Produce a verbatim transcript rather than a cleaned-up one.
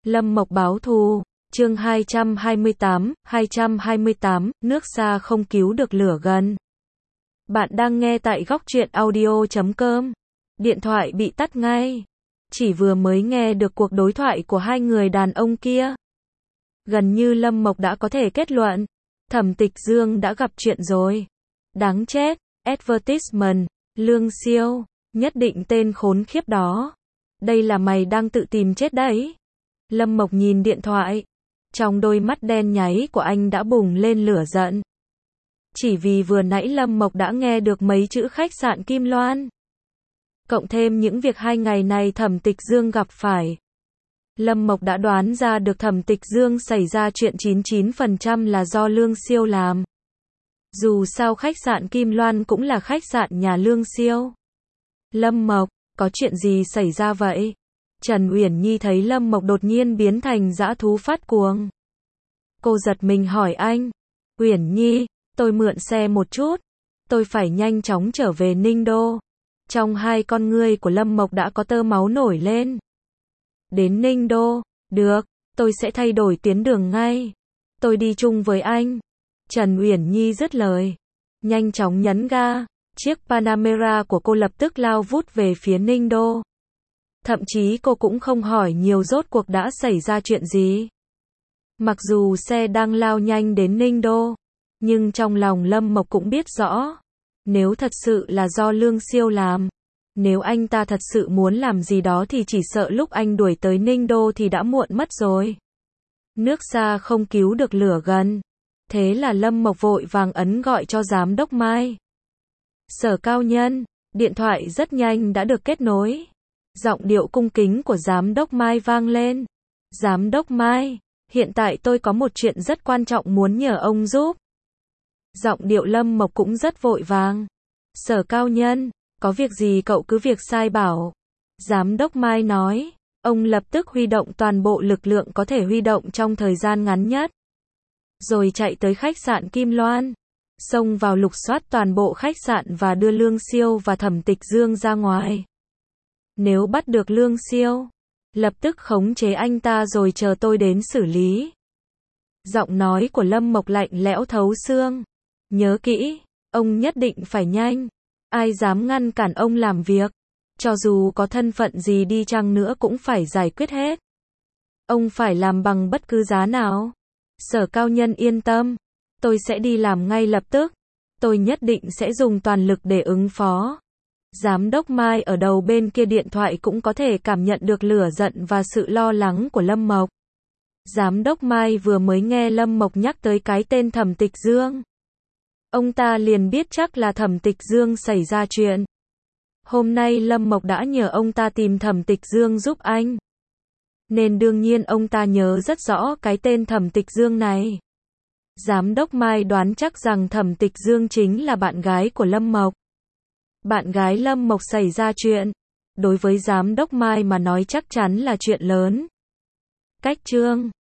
Lâm Mộc báo thù, chương hai trăm hai mươi tám, hai trăm hai mươi tám, nước xa không cứu được lửa gần. Bạn đang nghe tại góc truyện audio chấm com. Điện thoại bị tắt ngay. Chỉ vừa mới nghe được cuộc đối thoại của hai người đàn ông kia. Gần như Lâm Mộc đã có thể kết luận, Thẩm Tịch Dương đã gặp chuyện rồi. Đáng chết, advertisement, Lương Siêu, nhất định tên khốn khiếp đó. Đây là mày đang tự tìm chết đấy. Lâm Mộc nhìn điện thoại. Trong đôi mắt đen nháy của anh đã bùng lên lửa giận. Chỉ vì vừa nãy Lâm Mộc đã nghe được mấy chữ khách sạn Kim Loan. Cộng thêm những việc hai ngày này Thẩm Tịch Dương gặp phải. Lâm Mộc đã đoán ra được Thẩm Tịch Dương xảy ra chuyện chín mươi chín phần trăm là do Lương Siêu làm. Dù sao khách sạn Kim Loan cũng là khách sạn nhà Lương Siêu. Lâm Mộc, có chuyện gì xảy ra vậy? Trần Uyển Nhi thấy Lâm Mộc đột nhiên biến thành dã thú phát cuồng. Cô giật mình hỏi anh. Uyển Nhi, tôi mượn xe một chút. Tôi phải nhanh chóng trở về Ninh Đô. Trong hai con ngươi của Lâm Mộc đã có tơ máu nổi lên. Đến Ninh Đô, được, tôi sẽ thay đổi tuyến đường ngay. Tôi đi chung với anh. Trần Uyển Nhi dứt lời. Nhanh chóng nhấn ga. Chiếc Panamera của cô lập tức lao vút về phía Ninh Đô. Thậm chí cô cũng không hỏi nhiều rốt cuộc đã xảy ra chuyện gì. Mặc dù xe đang lao nhanh đến Ninh Đô, nhưng trong lòng Lâm Mộc cũng biết rõ. Nếu thật sự là do Lương Siêu làm, nếu anh ta thật sự muốn làm gì đó thì chỉ sợ lúc anh đuổi tới Ninh Đô thì đã muộn mất rồi. Nước xa không cứu được lửa gần. Thế là Lâm Mộc vội vàng ấn gọi cho giám đốc Mai. Sở Cao Nhân, điện thoại rất nhanh đã được kết nối. Giọng điệu cung kính của giám đốc Mai vang lên. Giám đốc Mai, hiện tại tôi có một chuyện rất quan trọng muốn nhờ ông giúp. Giọng điệu Lâm Mộc cũng rất vội vàng. Sở Cao Nhân, có việc gì cậu cứ việc sai bảo. Giám đốc Mai nói, ông lập tức huy động toàn bộ lực lượng có thể huy động trong thời gian ngắn nhất. Rồi chạy tới khách sạn Kim Loan. Xông vào lục soát toàn bộ khách sạn và đưa Lương Siêu và Thẩm Tịch Dương ra ngoài. Nếu bắt được Lương Siêu, lập tức khống chế anh ta rồi chờ tôi đến xử lý. Giọng nói của Lâm Mộc lạnh lẽo thấu xương. Nhớ kỹ, ông nhất định phải nhanh. Ai dám ngăn cản ông làm việc, cho dù có thân phận gì đi chăng nữa cũng phải giải quyết hết. Ông phải làm bằng bất cứ giá nào. Sở Cao Nhân yên tâm, tôi sẽ đi làm ngay lập tức. Tôi nhất định sẽ dùng toàn lực để ứng phó. Giám đốc Mai ở đầu bên kia điện thoại cũng có thể cảm nhận được lửa giận và sự lo lắng của Lâm Mộc. Giám đốc Mai vừa mới nghe Lâm Mộc nhắc tới cái tên Thẩm Tịch Dương. Ông ta liền biết chắc là Thẩm Tịch Dương xảy ra chuyện. Hôm nay Lâm Mộc đã nhờ ông ta tìm Thẩm Tịch Dương giúp anh. Nên đương nhiên ông ta nhớ rất rõ cái tên Thẩm Tịch Dương này. Giám đốc Mai đoán chắc rằng Thẩm Tịch Dương chính là bạn gái của Lâm Mộc. Bạn gái Lâm Mộc xảy ra chuyện. Đối với giám đốc Mai mà nói chắc chắn là chuyện lớn. Cách chương